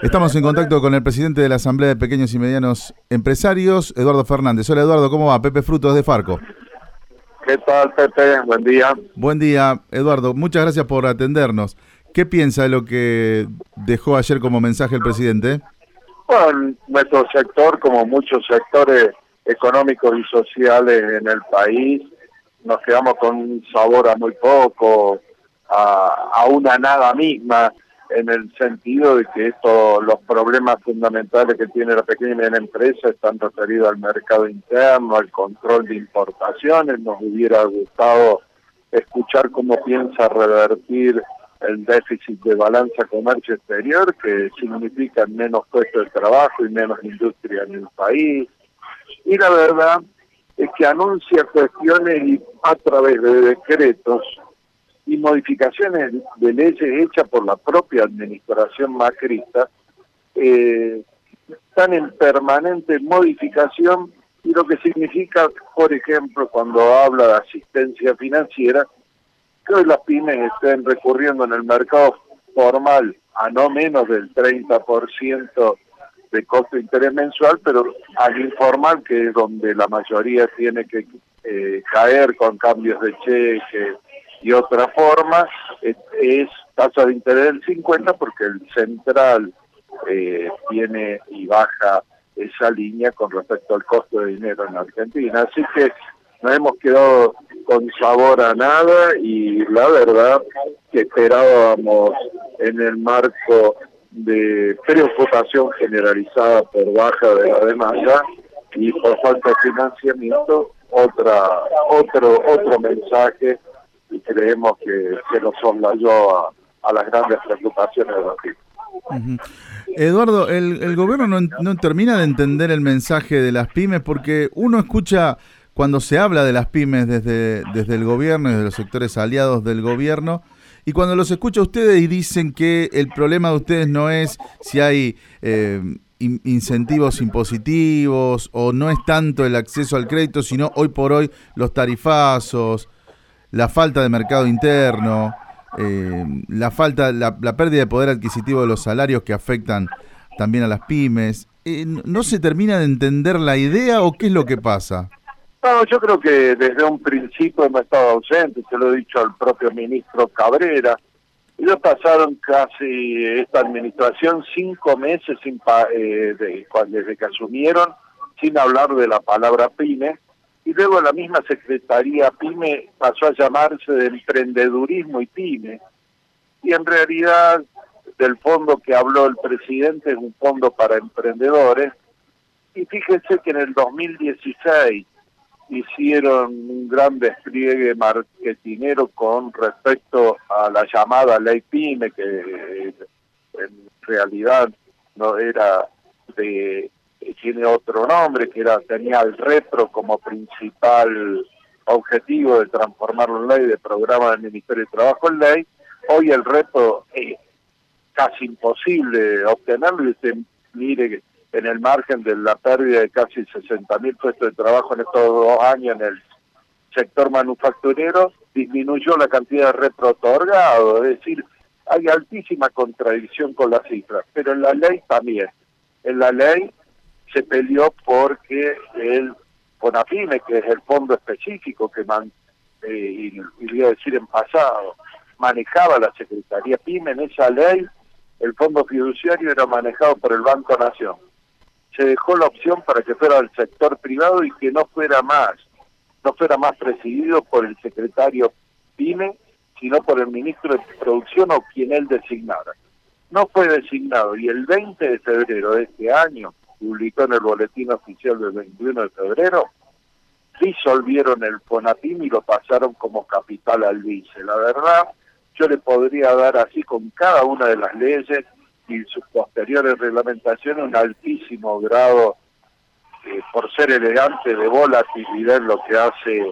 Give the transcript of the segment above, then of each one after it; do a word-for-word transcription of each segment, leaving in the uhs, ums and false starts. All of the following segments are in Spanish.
Estamos en contacto con el presidente de la Asamblea de Pequeños y Medianos Empresarios, Eduardo Fernández. Hola Eduardo, ¿cómo va? Pepe Frutos de Farco. ¿Qué tal, Pepe? Buen día. Buen día, Eduardo. Muchas gracias por atendernos. ¿Qué piensa de lo que dejó ayer como mensaje el presidente? Bueno, nuestro sector, como muchos sectores económicos y sociales en el país, nos quedamos con un sabor a muy poco, a, a una nada misma, en el sentido de que esto, los problemas fundamentales que tiene la pequeña y mediana empresa están referidos al mercado interno, al control de importaciones. Nos hubiera gustado escuchar cómo piensa revertir el déficit de balanza comercio exterior, que significa menos puestos de trabajo y menos industria en el país. Y la verdad es que anuncia cuestiones y a través de decretos y modificaciones de leyes hechas por la propia administración macrista, eh, están en permanente modificación, y lo que significa, por ejemplo, cuando habla de asistencia financiera, que hoy las pymes estén recurriendo en el mercado formal a no menos del treinta por ciento de costo de interés mensual, pero al informal, que es donde la mayoría tiene que eh, caer con cambios de cheque y otra forma, es, es tasa de interés del cincuenta, porque el central eh, tiene y baja esa línea con respecto al costo de dinero en Argentina. Así que nos hemos quedado con sabor a nada, y la verdad que esperábamos, en el marco de preocupación generalizada por baja de la demanda y por falta de financiamiento, otra otro otro mensaje, y creemos que se nos soslayó a, a las grandes preocupaciones de los pymes. Uh-huh. Eduardo, el, el gobierno no, no termina de entender el mensaje de las pymes, porque uno escucha cuando se habla de las pymes desde, desde el gobierno, desde los sectores aliados del gobierno, y cuando los escucha a ustedes y dicen que el problema de ustedes no es si hay eh, in, incentivos impositivos o no es tanto el acceso al crédito, sino hoy por hoy los tarifazos, la falta de mercado interno, eh, la falta, la, la pérdida de poder adquisitivo de los salarios que afectan también a las pymes. Eh, ¿No se termina de entender la idea o qué es lo que pasa? No, yo creo que desde un principio hemos estado ausentes, se lo he dicho al propio ministro Cabrera. Ellos pasaron casi esta administración cinco meses sin pa eh, de, desde que asumieron, sin hablar de la palabra pyme, y luego la misma Secretaría PYME pasó a llamarse de emprendedurismo y pyme, y en realidad del fondo que habló el presidente es un fondo para emprendedores. Y fíjense que en el dos mil dieciséis hicieron un gran despliegue marketinero con respecto a la llamada ley PYME, que en realidad no era de, tiene otro nombre, que era tenía el REPRO como principal objetivo de transformarlo en ley, de programa del Ministerio de Trabajo en ley. Hoy el REPRO es casi imposible obtenerlo, y usted mire que en el margen de la pérdida de casi sesenta mil puestos de trabajo en estos dos años en el sector manufacturero, disminuyó la cantidad de repro otorgado. Es decir, hay altísima contradicción con las cifras, pero en la ley también. En la ley se peleó porque el FONAPYME, que es el fondo específico que, man, eh, y, y voy a decir en pasado, manejaba la Secretaría PYME, en esa ley el fondo fiduciario era manejado por el Banco Nación. Se dejó la opción para que fuera del sector privado y que no fuera más, no fuera más presidido por el secretario PYME, sino por el ministro de Producción o quien él designara. No fue designado, y el veinte de febrero de este año, publicó en el boletín oficial del veintiuno de febrero, disolvieron el FONAPYME y lo pasaron como capital al vice. La verdad, yo le podría dar así con cada una de las leyes y sus posteriores reglamentaciones un altísimo grado, eh, por ser elegante, de volatilidad en lo que hace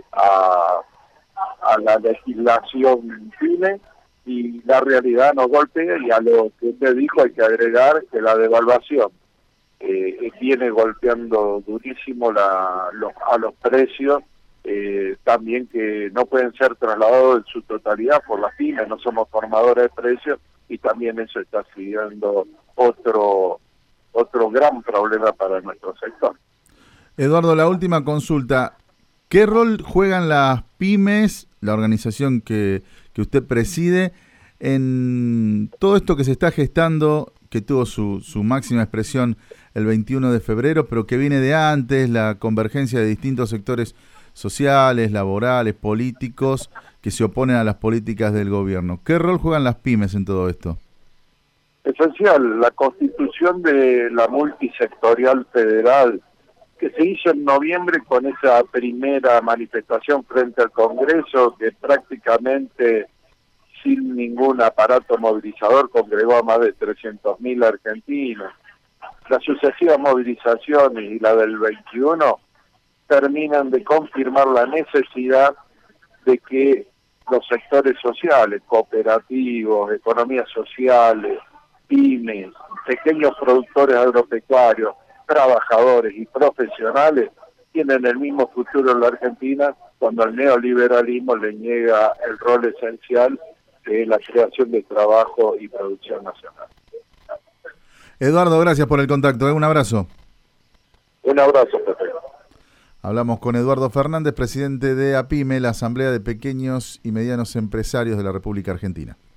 a, a la legislación PYME, y la realidad nos golpea, y a lo que usted dijo hay que agregar que la devaluación eh, viene golpeando durísimo la, los, a los precios, eh, también que no pueden ser trasladados en su totalidad por las pymes, no somos formadores de precios, y también eso está siguiendo otro, otro gran problema para nuestro sector. Eduardo, la última consulta. ¿Qué rol juegan las pymes, la organización que, que usted preside, en todo esto que se está gestando, que tuvo su, su máxima expresión el veintiuno de febrero, pero que viene de antes, la convergencia de distintos sectores sociales, laborales, políticos, que se oponen a las políticas del gobierno? ¿Qué rol juegan las pymes en todo esto? Esencial, la constitución de la multisectorial federal, que se hizo en noviembre con esa primera manifestación frente al Congreso, que prácticamente sin ningún aparato movilizador congregó a más de trescientos mil argentinos. Las sucesivas movilizaciones y la del veintiuno terminan de confirmar la necesidad de que los sectores sociales, cooperativos, economías sociales, pymes, pequeños productores agropecuarios, trabajadores y profesionales tienen el mismo futuro en la Argentina cuando el neoliberalismo le niega el rol esencial de la creación de trabajo y producción nacional. Eduardo, gracias por el contacto. ¿eh? Un abrazo. Un abrazo, Pepe. Hablamos con Eduardo Fernández, presidente de APYME, la Asamblea de Pequeños y Medianos Empresarios de la República Argentina.